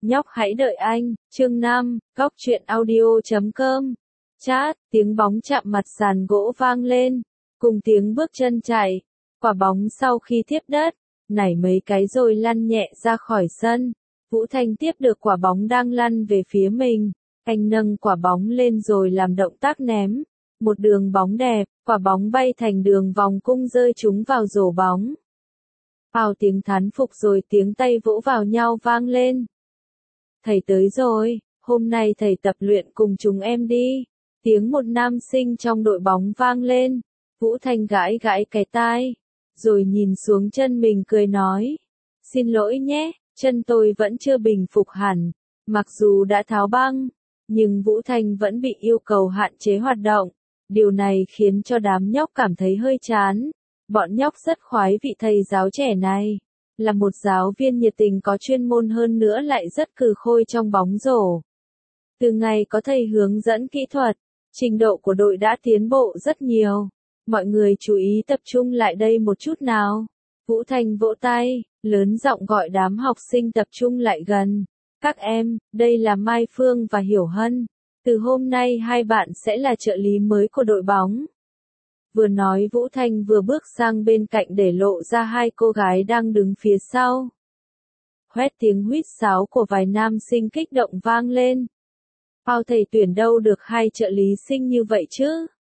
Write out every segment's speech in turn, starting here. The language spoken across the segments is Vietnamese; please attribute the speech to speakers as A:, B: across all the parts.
A: Nhóc hãy đợi anh, chương 5, góc truyện audio.com. Chát, tiếng bóng chạm mặt sàn gỗ vang lên, cùng tiếng bước chân chạy. Quả bóng sau khi tiếp đất, nảy mấy cái rồi lăn nhẹ ra khỏi sân. Vũ Thanh tiếp được quả bóng đang lăn về phía mình. Anh nâng quả bóng lên rồi làm động tác ném. Một đường bóng đẹp, quả bóng bay thành đường vòng cung rơi trúng vào rổ bóng. Vào tiếng thán phục rồi tiếng tay vỗ vào nhau vang lên. Thầy tới rồi, hôm nay thầy tập luyện cùng chúng em đi. Tiếng một nam sinh trong đội bóng vang lên. Vũ Thanh gãi gãi cái tai, rồi nhìn xuống chân mình cười nói. Xin lỗi nhé, chân tôi vẫn chưa bình phục hẳn. Mặc dù đã tháo băng, nhưng Vũ Thanh vẫn bị yêu cầu hạn chế hoạt động. Điều này khiến cho đám nhóc cảm thấy hơi chán. Bọn nhóc rất khoái vị thầy giáo trẻ này. Là một giáo viên nhiệt tình có chuyên môn hơn nữa lại rất cừ khôi trong bóng rổ. Từ ngày có thầy hướng dẫn kỹ thuật, trình độ của đội đã tiến bộ rất nhiều. Mọi người chú ý tập trung lại đây một chút nào. Vũ Thanh vỗ tay, lớn giọng gọi đám học sinh tập trung lại gần. Các em, đây là Mai Phương và Hiểu Hân. Từ hôm nay hai bạn sẽ là trợ lý mới của đội bóng. Vừa nói Vũ Thanh vừa bước sang bên cạnh để lộ ra hai cô gái đang đứng phía sau. Hoét tiếng huýt sáo của vài nam sinh kích động vang lên. Bao thầy tuyển đâu được hai trợ lý sinh như vậy chứ?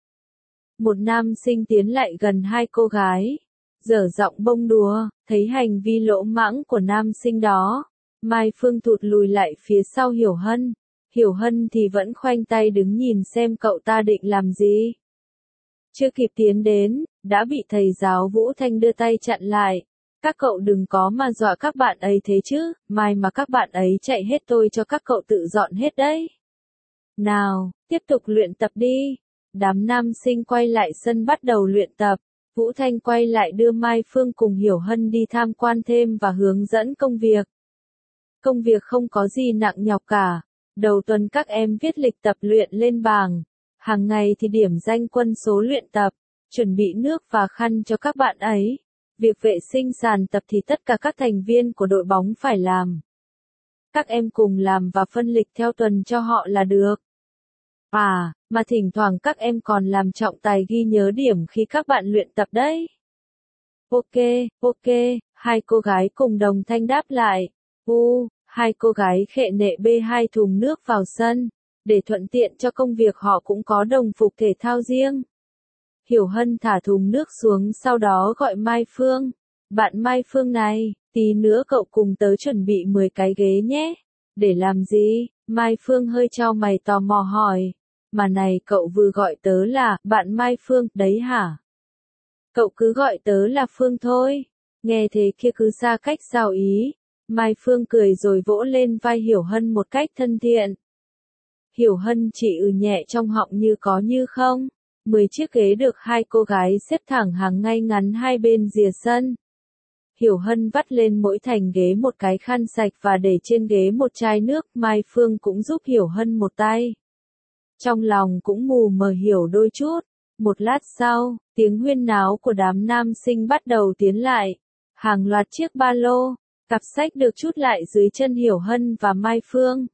A: Một nam sinh tiến lại gần hai cô gái, dở giọng bông đùa, thấy hành vi lỗ mãng của nam sinh đó. Mai Phương thụt lùi lại phía sau Hiểu Hân. Hiểu Hân thì vẫn khoanh tay đứng nhìn xem cậu ta định làm gì. Chưa kịp tiến đến, đã bị thầy giáo Vũ Thanh đưa tay chặn lại. Các cậu đừng có mà dọa các bạn ấy thế chứ, mai mà các bạn ấy chạy hết tôi cho các cậu tự dọn hết đấy. Nào, tiếp tục luyện tập đi. Đám nam sinh quay lại sân bắt đầu luyện tập. Vũ Thanh quay lại đưa Mai Phương cùng Hiểu Hân đi tham quan thêm và hướng dẫn công việc. Công việc không có gì nặng nhọc cả. Đầu tuần các em viết lịch tập luyện lên bảng. Hàng ngày thì điểm danh quân số luyện tập, chuẩn bị nước và khăn cho các bạn ấy. Việc vệ sinh sàn tập thì tất cả các thành viên của đội bóng phải làm. Các em cùng làm và phân lịch theo tuần cho họ là được. À, mà thỉnh thoảng các em còn làm trọng tài ghi nhớ điểm khi các bạn luyện tập đấy. Ok, hai cô gái cùng đồng thanh đáp lại. Hai cô gái khệ nệ bê hai thùng nước vào sân. Để thuận tiện cho công việc họ cũng có đồng phục thể thao riêng. Hiểu Hân thả thùng nước xuống sau đó gọi Mai Phương. Bạn Mai Phương này, tí nữa cậu cùng tớ chuẩn bị 10 cái ghế nhé. Để làm gì? Mai Phương hơi chau mày tò mò hỏi. Mà này cậu vừa gọi tớ là bạn Mai Phương đấy hả? Cậu cứ gọi tớ là Phương thôi. Nghe thế kia cứ xa cách sao ý. Mai Phương cười rồi vỗ lên vai Hiểu Hân một cách thân thiện. Hiểu Hân chỉ nhẹ trong họng như có như không. 10 chiếc ghế được hai cô gái xếp thẳng hàng ngay ngắn hai bên rìa sân. Hiểu Hân vắt lên mỗi thành ghế một cái khăn sạch và để trên ghế một chai nước. Mai Phương cũng giúp Hiểu Hân một tay. Trong lòng cũng mù mờ hiểu đôi chút. Một lát sau, tiếng huyên náo của đám nam sinh bắt đầu tiến lại. Hàng loạt chiếc ba lô, cặp sách được trút lại dưới chân Hiểu Hân và Mai Phương.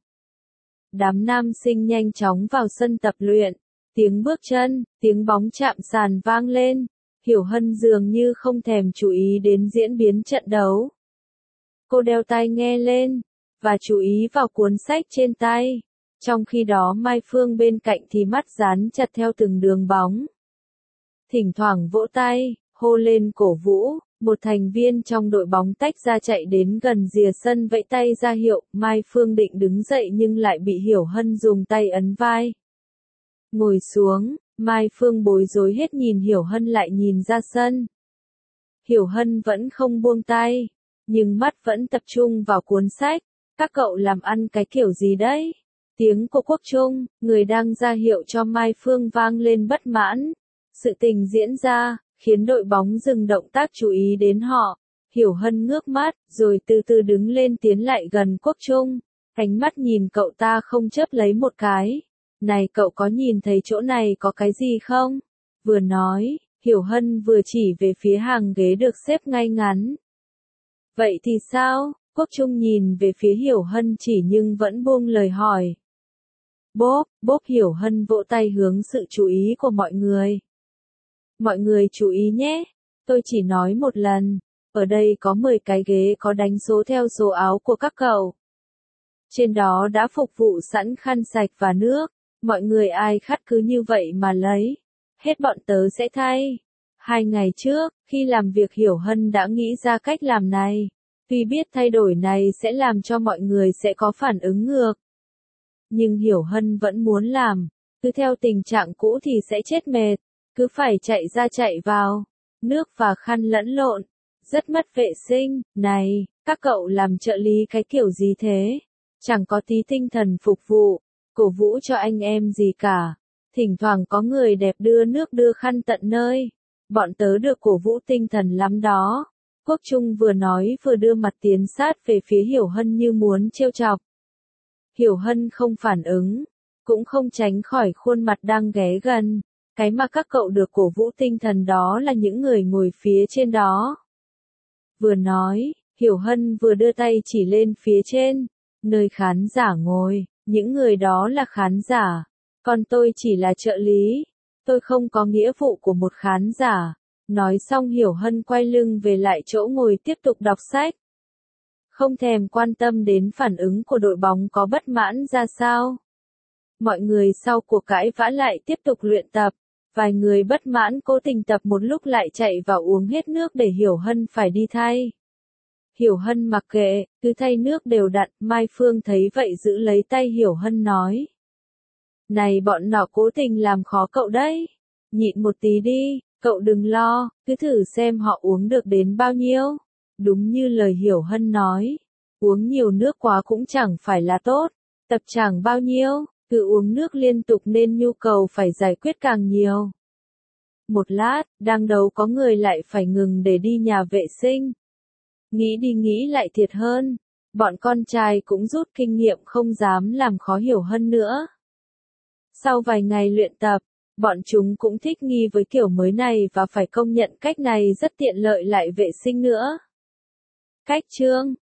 A: Đám nam sinh nhanh chóng vào sân tập luyện. Tiếng bước chân, tiếng bóng chạm sàn vang lên. Hiểu Hân dường như không thèm chú ý đến diễn biến trận đấu. Cô đeo tai nghe lên, và chú ý vào cuốn sách trên tay. Trong khi đó Mai Phương bên cạnh thì mắt dán chặt theo từng đường bóng. Thỉnh thoảng vỗ tay, hô lên cổ vũ. Một thành viên trong đội bóng tách ra chạy đến gần rìa sân vẫy tay ra hiệu. Mai Phương định đứng dậy nhưng lại bị Hiểu Hân dùng tay ấn vai. Ngồi xuống, Mai Phương bối rối hết nhìn Hiểu Hân lại nhìn ra sân. Hiểu Hân vẫn không buông tay, nhưng mắt vẫn tập trung vào cuốn sách. Các cậu làm ăn cái kiểu gì đấy? Tiếng của Quốc Trung, người đang ra hiệu cho Mai Phương vang lên bất mãn. Sự tình diễn ra, khiến đội bóng dừng động tác chú ý đến họ. Hiểu Hân ngước mắt, rồi từ từ đứng lên tiến lại gần Quốc Trung. Ánh mắt nhìn cậu ta không chớp lấy một cái. Này cậu có nhìn thấy chỗ này có cái gì không? Vừa nói, Hiểu Hân vừa chỉ về phía hàng ghế được xếp ngay ngắn. Vậy thì sao? Quốc Trung nhìn về phía Hiểu Hân chỉ nhưng vẫn buông lời hỏi. Bốp, Hiểu Hân vỗ tay hướng sự chú ý của mọi người. Mọi người chú ý nhé, tôi chỉ nói một lần, ở đây có 10 cái ghế có đánh số theo số áo của các cậu. Trên đó đã phục vụ sẵn khăn sạch và nước, mọi người ai khát cứ như vậy mà lấy, hết bọn tớ sẽ thay. 2 ngày trước, khi làm việc Hiểu Hân đã nghĩ ra cách làm này, tuy biết thay đổi này sẽ làm cho mọi người sẽ có phản ứng ngược. Nhưng Hiểu Hân vẫn muốn làm, cứ theo tình trạng cũ thì sẽ chết mệt, cứ phải chạy ra chạy vào, nước và khăn lẫn lộn, rất mất vệ sinh. Này, các cậu làm trợ lý cái kiểu gì thế? Chẳng có tí tinh thần phục vụ, cổ vũ cho anh em gì cả. Thỉnh thoảng có người đẹp đưa nước đưa khăn tận nơi. Bọn tớ được cổ vũ tinh thần lắm đó. Quốc Trung vừa nói vừa đưa mặt tiến sát về phía Hiểu Hân như muốn trêu chọc. Hiểu Hân không phản ứng, cũng không tránh khỏi khuôn mặt đang ghé gần. Cái mà các cậu được cổ vũ tinh thần đó là những người ngồi phía trên đó. Vừa nói, Hiểu Hân vừa đưa tay chỉ lên phía trên, nơi khán giả ngồi, những người đó là khán giả, còn tôi chỉ là trợ lý, tôi không có nghĩa vụ của một khán giả. Nói xong Hiểu Hân quay lưng về lại chỗ ngồi tiếp tục đọc sách. Không thèm quan tâm đến phản ứng của đội bóng có bất mãn ra sao. Mọi người sau cuộc cãi vã lại tiếp tục luyện tập. Vài người bất mãn cố tình tập một lúc lại chạy vào uống hết nước để Hiểu Hân phải đi thay. Hiểu Hân mặc kệ, cứ thay nước đều đặn. Mai Phương thấy vậy giữ lấy tay Hiểu Hân nói. Này bọn nọ cố tình làm khó cậu đấy. Nhịn một tí đi, cậu đừng lo, cứ thử xem họ uống được đến bao nhiêu. Đúng như lời Hiểu Hân nói, uống nhiều nước quá cũng chẳng phải là tốt, tập chẳng bao nhiêu, cứ uống nước liên tục nên nhu cầu phải giải quyết càng nhiều. Một lát, đang đấu có người lại phải ngừng để đi nhà vệ sinh. Nghĩ đi nghĩ lại thiệt hơn, bọn con trai cũng rút kinh nghiệm không dám làm khó Hiểu Hân nữa. Sau vài ngày luyện tập, bọn chúng cũng thích nghi với kiểu mới này và phải công nhận cách này rất tiện lợi lại vệ sinh nữa. Cách chương